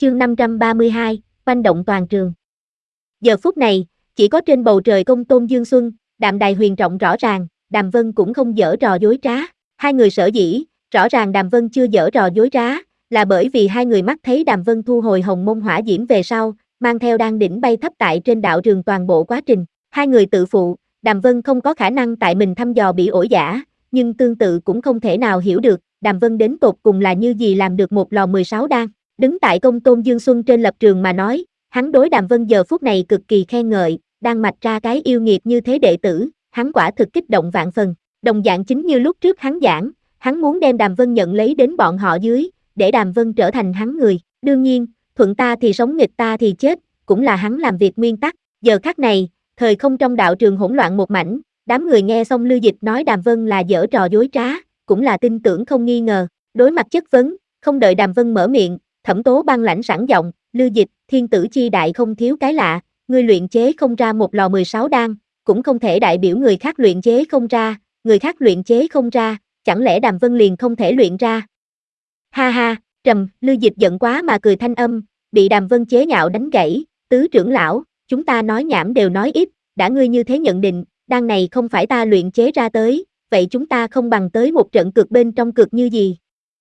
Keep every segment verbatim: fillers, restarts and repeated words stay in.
Chương năm trăm ba mươi hai, oanh động toàn trường. Giờ phút này, chỉ có trên bầu trời công tôn Dương Xuân, đạm đài huyền trọng rõ ràng, Đàm Vân cũng không giở trò dối trá. Hai người sở dĩ, rõ ràng Đàm Vân chưa giở trò dối trá, là bởi vì hai người mắt thấy Đàm Vân thu hồi hồng môn hỏa diễm về sau, mang theo đan đỉnh bay thấp tại trên đạo trường toàn bộ quá trình. Hai người tự phụ, Đàm Vân không có khả năng tại mình thăm dò bị ổi giả, nhưng tương tự cũng không thể nào hiểu được, Đàm Vân đến tột cùng là như gì làm được một lò mười sáu đan. Đứng tại công tôn Dương Xuân trên lập trường mà nói, hắn đối Đàm Vân giờ phút này cực kỳ khen ngợi, đang mạch ra cái yêu nghiệt như thế đệ tử, hắn quả thực kích động vạn phần. Đồng dạng chính như lúc trước hắn giảng, hắn muốn đem Đàm Vân nhận lấy đến bọn họ dưới, để Đàm Vân trở thành hắn người. Đương nhiên, thuận ta thì sống nghịch ta thì chết, cũng là hắn làm việc nguyên tắc. Giờ khắc này, thời không trong đạo trường hỗn loạn một mảnh, đám người nghe xong Lưu Dịch nói Đàm Vân là giở trò dối trá, cũng là tin tưởng không nghi ngờ. Đối mặt chất vấn, không đợi Đàm Vân mở miệng, Thẩm Tố băng lãnh sẵn giọng, Lưu Dịch, thiên tử chi đại không thiếu cái lạ, ngươi luyện chế không ra một lò mười sáu đan, cũng không thể đại biểu người khác luyện chế không ra, người khác luyện chế không ra, chẳng lẽ Đàm Vân liền không thể luyện ra? Ha ha, trầm, Lưu Dịch giận quá mà cười thanh âm, bị Đàm Vân chế nhạo đánh gãy, tứ trưởng lão, chúng ta nói nhảm đều nói ít, đã ngươi như thế nhận định, đan này không phải ta luyện chế ra tới, vậy chúng ta không bằng tới một trận cược bên trong cược như gì?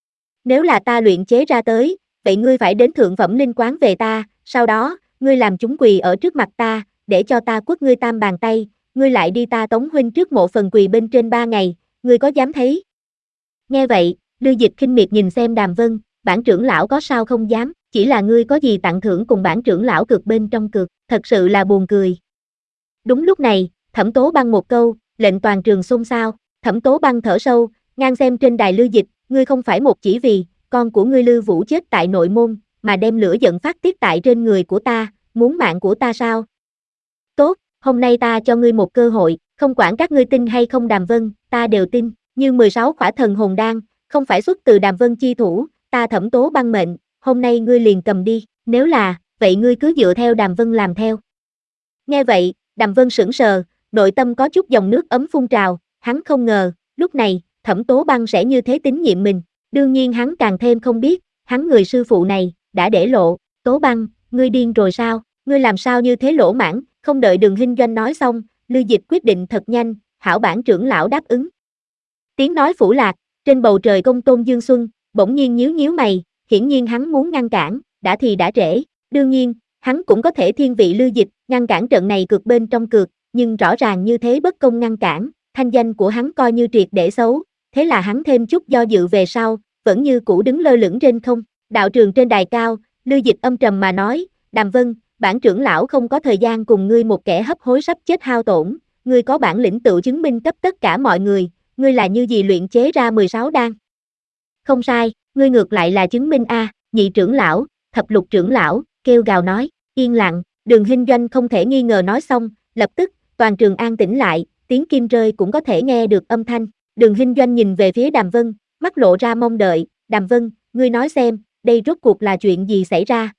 Nếu là ta luyện chế ra tới, vậy ngươi phải đến thượng phẩm linh quán về ta, sau đó, ngươi làm chúng quỳ ở trước mặt ta, để cho ta quất ngươi tam bàn tay, ngươi lại đi ta Tống huynh trước mộ phần quỳ bên trên ba ngày, ngươi có dám thấy? Nghe vậy, Lưu Dịch khinh miệt nhìn xem Đàm Vân, bản trưởng lão có sao không dám, chỉ là ngươi có gì tặng thưởng cùng bản trưởng lão cược bên trong cược, thật sự là buồn cười. Đúng lúc này, Thẩm Tố băng một câu, lệnh toàn trường xôn xao, Thẩm Tố băng thở sâu, ngang xem trên đài Lưu Dịch, ngươi không phải một chỉ vì con của ngươi Lưu Vũ chết tại nội môn, mà đem lửa giận phát tiết tại trên người của ta, muốn mạng của ta sao? Tốt, hôm nay ta cho ngươi một cơ hội, không quản các ngươi tin hay không Đàm Vân, ta đều tin, như mười sáu khỏa thần hồn đan, không phải xuất từ Đàm Vân chi thủ, ta Thẩm Tố băng mệnh, hôm nay ngươi liền cầm đi, nếu là, vậy ngươi cứ dựa theo Đàm Vân làm theo. Nghe vậy, Đàm Vân sững sờ, nội tâm có chút dòng nước ấm phun trào, hắn không ngờ, lúc này, Thẩm Tố băng sẽ như thế tín nhiệm mình, đương nhiên hắn càng thêm không biết, hắn người sư phụ này, đã để lộ, Tố băng, ngươi điên rồi sao, ngươi làm sao như thế lỗ mãng, không đợi Đường Hinh Doanh nói xong, Lưu Dịch quyết định thật nhanh, hảo bản trưởng lão đáp ứng. Tiếng nói phủ lạc, trên bầu trời công tôn Dương Xuân, bỗng nhiên nhíu nhíu mày, hiển nhiên hắn muốn ngăn cản, đã thì đã trễ, đương nhiên, hắn cũng có thể thiên vị Lưu Dịch, ngăn cản trận này cược bên trong cược, nhưng rõ ràng như thế bất công ngăn cản, thanh danh của hắn coi như triệt để xấu, thế là hắn thêm chút do dự về sau, vẫn như cũ đứng lơ lửng trên không, đạo trường trên đài cao, Lưu Dịch âm trầm mà nói, Đàm Vân, bản trưởng lão không có thời gian cùng ngươi một kẻ hấp hối sắp chết hao tổn, ngươi có bản lĩnh tự chứng minh cấp tất cả mọi người, ngươi là như gì luyện chế ra mười sáu đan. Không sai, ngươi ngược lại là chứng minh a, nhị trưởng lão, thập lục trưởng lão, kêu gào nói, yên lặng, Đường Hinh Doanh không thể nghi ngờ nói xong, lập tức, toàn trường an tĩnh lại, tiếng kim rơi cũng có thể nghe được âm thanh, Đường Hinh Doanh nhìn về phía Đàm Vân, mắt lộ ra mong đợi, Đàm Vân, ngươi nói xem, đây rốt cuộc là chuyện gì xảy ra?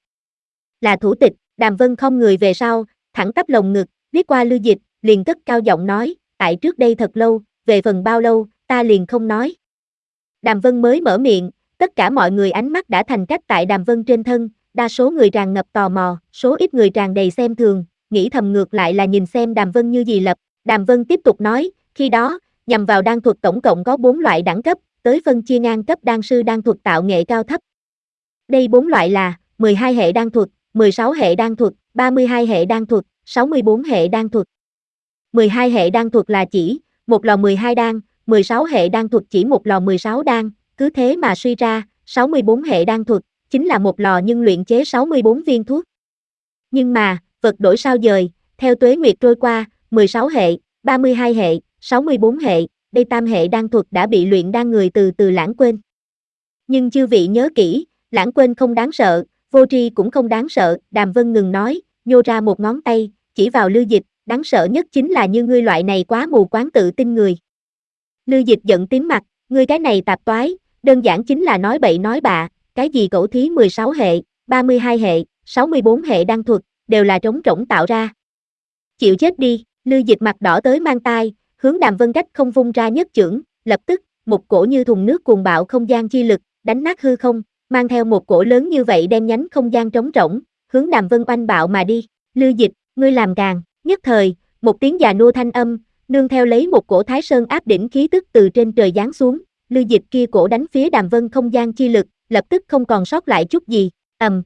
Là thủ tịch, Đàm Vân không người về sau, thẳng tắp lồng ngực, liếc qua Lưu Dịch, liền cất cao giọng nói, tại trước đây thật lâu, về phần bao lâu, ta liền không nói. Đàm Vân mới mở miệng, tất cả mọi người ánh mắt đã thành cách tại Đàm Vân trên thân, đa số người tràn ngập tò mò, số ít người tràn đầy xem thường, nghĩ thầm ngược lại là nhìn xem Đàm Vân như gì lập. Đàm Vân tiếp tục nói, khi đó, nhằm vào đan thuật tổng cộng có bốn loại đẳng cấp, tới phân chia ngang cấp đan sư đan thuật tạo nghệ cao thấp. Đây bốn loại là mười hai hệ đan thuật, mười sáu hệ đan thuật, ba mươi hai hệ đan thuật, sáu mươi bốn hệ đan thuật. mười hai hệ đan thuật là chỉ một lò mười hai đan, mười sáu hệ đan thuật chỉ một lò mười sáu đan, cứ thế mà suy ra, sáu mươi bốn hệ đan thuật chính là một lò nhưng luyện chế sáu mươi bốn viên thuốc. Nhưng mà, vật đổi sao dời, theo tuế nguyệt trôi qua, mười sáu hệ, ba mươi hai hệ, sáu mươi bốn hệ, đây tam hệ đan thuật đã bị luyện đan người từ từ lãng quên. Nhưng chư vị nhớ kỹ, lãng quên không đáng sợ, vô tri cũng không đáng sợ, Đàm Vân ngừng nói, nhô ra một ngón tay, chỉ vào Lưu Dịch, đáng sợ nhất chính là như ngươi loại này quá mù quáng tự tin người. Lưu Dịch giận tím mặt, ngươi cái này tạp toái, đơn giản chính là nói bậy nói bạ, cái gì cẩu thí mười sáu hệ, ba mươi hai hệ, sáu mươi bốn hệ đan thuật, đều là trống rỗng tạo ra. Chịu chết đi, Lưu Dịch mặt đỏ tới mang tai, hướng Đàm Vân cách không vung ra nhất chưởng, lập tức, một cổ như thùng nước cuồng bạo không gian chi lực, đánh nát hư không, mang theo một cổ lớn như vậy đen nhánh không gian trống rỗng, hướng Đàm Vân oanh bạo mà đi. Lưu Dịch, ngươi làm càng, nhất thời, một tiếng già nua thanh âm, nương theo lấy một cổ Thái Sơn áp đỉnh khí tức từ trên trời giáng xuống, Lưu Dịch kia cổ đánh phía Đàm Vân không gian chi lực, lập tức không còn sót lại chút gì, ầm.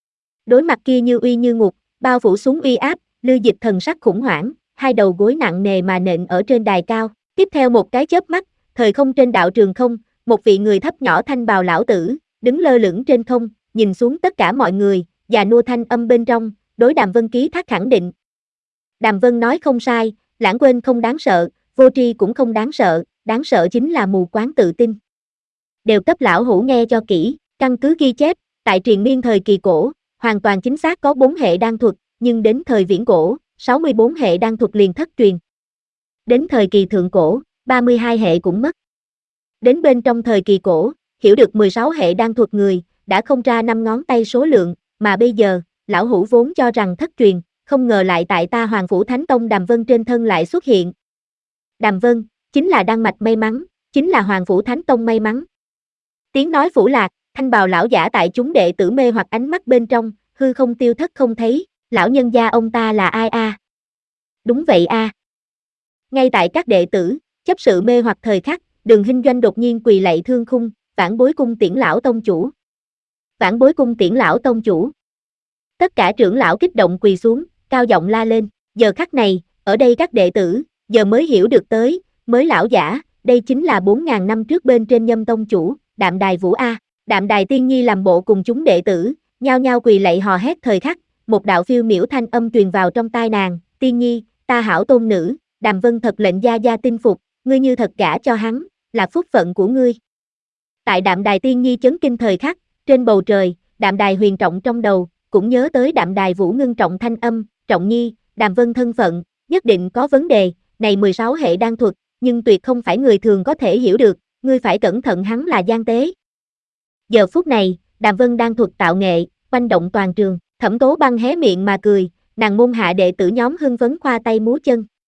Đối mặt kia như uy như ngục, bao phủ xuống uy áp, Lưu Dịch thần sắc khủng hoảng, hai đầu gối nặng nề mà nện ở trên đài cao, tiếp theo một cái chớp mắt, thời không trên đạo trường không, một vị người thấp nhỏ thanh bào lão tử, đứng lơ lửng trên không, nhìn xuống tất cả mọi người, già nua thanh âm bên trong, đối Đàm Vân ký thác khẳng định. Đàm Vân nói không sai, lãng quên không đáng sợ, vô tri cũng không đáng sợ, đáng sợ chính là mù quáng tự tin. Đều cấp lão hủ nghe cho kỹ, căn cứ ghi chép, tại triền miên thời kỳ cổ, hoàn toàn chính xác có bốn hệ đan thuật, nhưng đến thời viễn cổ, sáu mươi bốn hệ đan thuật liền thất truyền. Đến thời kỳ thượng cổ, ba mươi hai hệ cũng mất. Đến bên trong thời kỳ cổ, hiểu được mười sáu hệ đan thuật người, đã không ra năm ngón tay số lượng, mà bây giờ, lão hủ vốn cho rằng thất truyền, không ngờ lại tại ta Hoàng Phủ Thánh Tông Đàm Vân trên thân lại xuất hiện. Đàm Vân, chính là đan mạch may mắn, chính là Hoàng Phủ Thánh Tông may mắn. Tiếng nói phủ lạc, thanh bào lão giả tại chúng đệ tử mê hoặc ánh mắt bên trong, hư không tiêu thất không thấy, lão nhân gia ông ta là ai a? À? Đúng vậy a. À. Ngay tại các đệ tử, chấp sự mê hoặc thời khắc, Đường Hinh Doanh đột nhiên quỳ lạy thương khung, Vãn Bối cung tiễn lão tông chủ. Vãn Bối cung tiễn lão tông chủ. Tất cả trưởng lão kích động quỳ xuống, cao giọng la lên, giờ khắc này, ở đây các đệ tử, giờ mới hiểu được tới, mới lão giả, đây chính là bốn ngàn năm trước bên trên Nhâm tông chủ, Đạm Đài Vũ a. Đạm Đài Tiên Nhi làm bộ cùng chúng đệ tử, nhao nhao quỳ lạy hò hét thời khắc, một đạo phiêu miểu thanh âm truyền vào trong tai nàng, Tiên Nhi, ta hảo tôn nữ, Đàm Vân thật lệnh gia gia tin phục, ngươi như thật gả cho hắn, là phúc phận của ngươi. Tại Đạm Đài Tiên Nhi chấn kinh thời khắc, trên bầu trời, Đạm Đài Huyền Trọng trong đầu, cũng nhớ tới Đạm Đài Vũ ngưng trọng thanh âm, Trọng Nhi, Đàm Vân thân phận, nhất định có vấn đề, này mười sáu hệ đan thuật, nhưng tuyệt không phải người thường có thể hiểu được, ngươi phải cẩn thận hắn là gian tế. Giờ phút này, Đàm Vân đang thuật tạo nghệ, quanh động toàn trường, Thẩm Tố Băng hé miệng mà cười, nàng môn hạ đệ tử nhóm hưng phấn khoa tay múa chân,